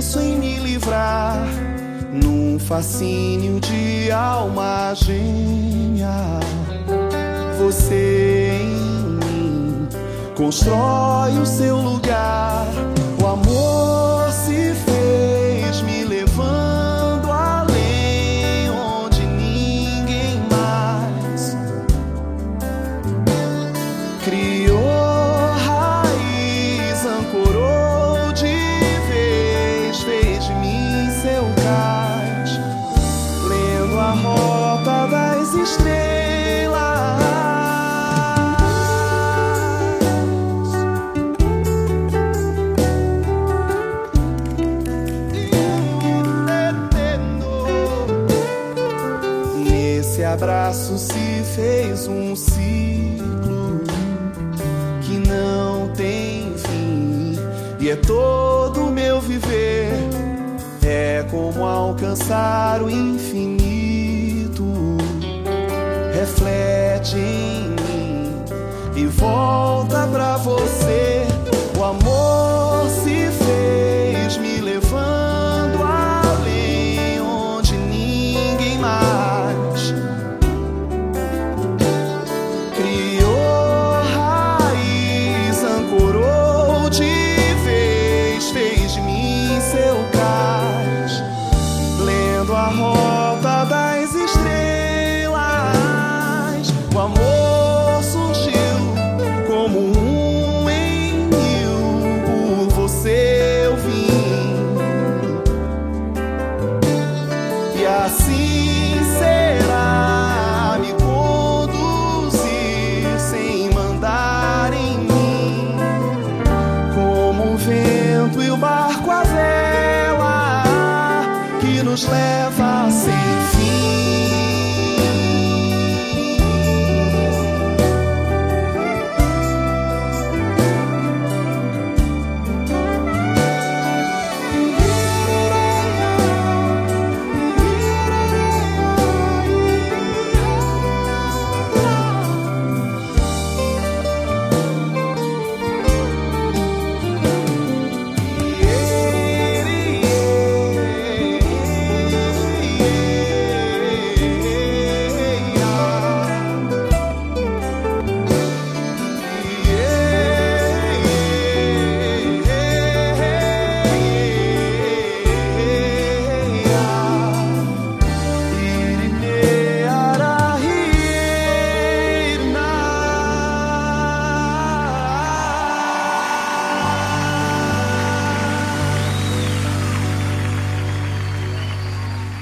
penso em me livrar num fascínio de alma gêmea. Você em mim constrói o seu lugar. O amor se fez me levando além, onde ninguém mais criou raiz, ancorou de vez, fez de mim seu cais, lendo a rota das estrelas. Esse abraço se fez um ciclo que não tem fim, e é todo o meu viver. É como alcançar o infinito, reflete em mim e volta pra você. O amor se fez me levando além, onde ninguém mais criou raiz, ancorou de vez, fez de mim seu cais, lendo a rota das estrelas. O amor surgiu como um em mil, por você eu vim, e assim será me conduzir sem mandar em mim, como o vento e o barco à vela que nos leva sem fim.